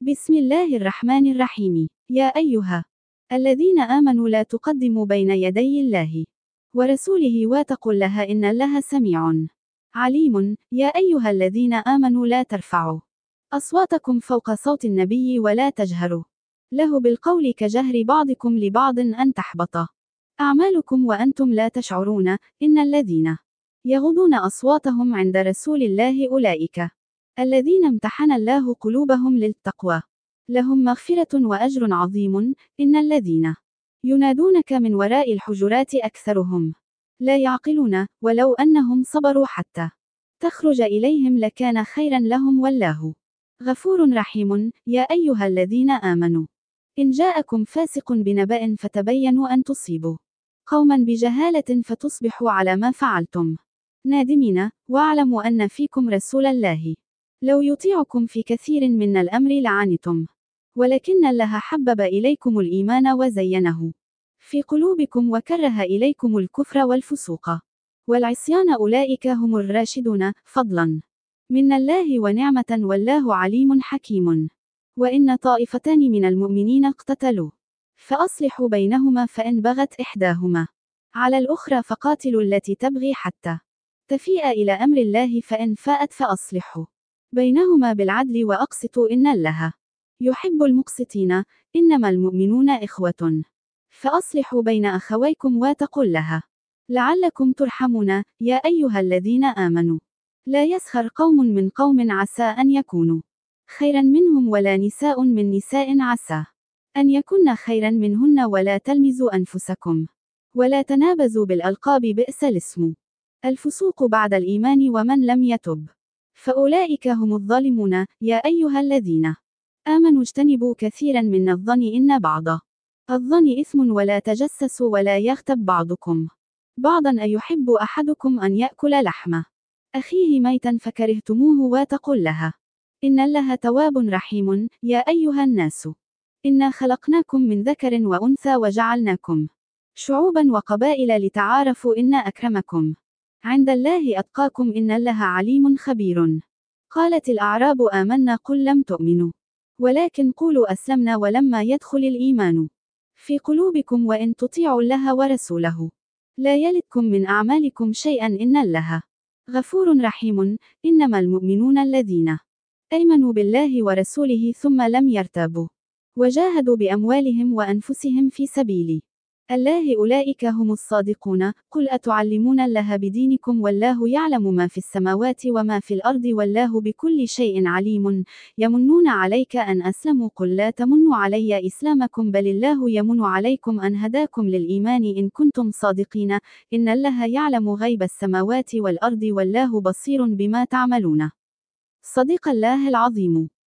بسم الله الرحمن الرحيم. يا أيها الذين آمنوا لا تقدموا بين يدي الله ورسوله واتقوا الله إن الله سميع عليم. يا أيها الذين آمنوا لا ترفعوا أصواتكم فوق صوت النبي ولا تجهروا له بالقول كجهر بعضكم لبعض أن تحبط أعمالكم وأنتم لا تشعرون. إن الذين يغضون أصواتهم عند رسول الله أولئك الذين امتحن الله قلوبهم للتقوى لهم مغفرة وأجر عظيم. إن الذين ينادونك من وراء الحجرات أكثرهم لا يعقلون ولو أنهم صبروا حتى تخرج إليهم لكان خيرا لهم والله غفور رحيم. يا أيها الذين آمنوا إن جاءكم فاسق بنبأ فتبينوا أن تصيبوا قوما بجهالة فتصبحوا على ما فعلتم نادمين. واعلموا أن فيكم رسول الله لو يطيعكم في كثير من الأمر لعنتم ولكن الله حبب إليكم الإيمان وزينه في قلوبكم وكره إليكم الكفر والفسوق والعصيان أولئك هم الراشدون فضلا من الله ونعمة والله عليم حكيم. وإن طائفتان من المؤمنين اقتتلوا فأصلحوا بينهما فإن بغت إحداهما على الأخرى فقاتلوا التي تبغي حتى تفيء إلى أمر الله فإن فاءت فأصلحوا بينهما بالعدل وأقسطوا إن الله يحب المقسطين. إنما المؤمنون إخوة فأصلحوا بين أخويكم واتقوا الله لعلكم ترحمون. يا أيها الذين آمنوا لا يسخر قوم من قوم عسى أن يكونوا خيرا منهم ولا نساء من نساء عسى أن يكن خيرا منهن ولا تلمزوا أنفسكم ولا تنابزوا بالألقاب بئس الاسم الفسوق بعد الإيمان ومن لم يتب فأولئك هم الظالمون. يا أيها الذين آمنوا اجتنبوا كثيرا من الظن إن بعض الظن إثم ولا تجسسوا ولا يغتب بعضكم بعضا أيحب أحدكم أن يأكل لحم أخيه ميتا فكرهتموه واتقوا الله إن الله تواب رحيم. يا أيها الناس إنا خلقناكم من ذكر وأنثى وجعلناكم شعوبا وقبائل لتعارفوا إن أكرمكم عند الله أتقاكم إن الله عليم خبير. قالت الأعراب آمنا قل لم تؤمنوا ولكن قولوا أسلمنا ولما يدخل الإيمان في قلوبكم وإن تطيعوا الله ورسوله لا يلدكم من أعمالكم شيئا إن الله غفور رحيم. إنما المؤمنون الذين آمنوا بالله ورسوله ثم لم يرتابوا وجاهدوا بأموالهم وأنفسهم في سبيل الله أولئك هم الصادقون. قل أتعلمون الله بدينكم والله يعلم ما في السماوات وما في الأرض والله بكل شيء عليم. يمنون عليك أن أسلموا قل لا تمنوا علي إسلامكم بل الله يمن عليكم أن هداكم للإيمان إن كنتم صادقين. إن الله يعلم غيب السماوات والأرض والله بصير بما تعملون. صدق الله العظيم.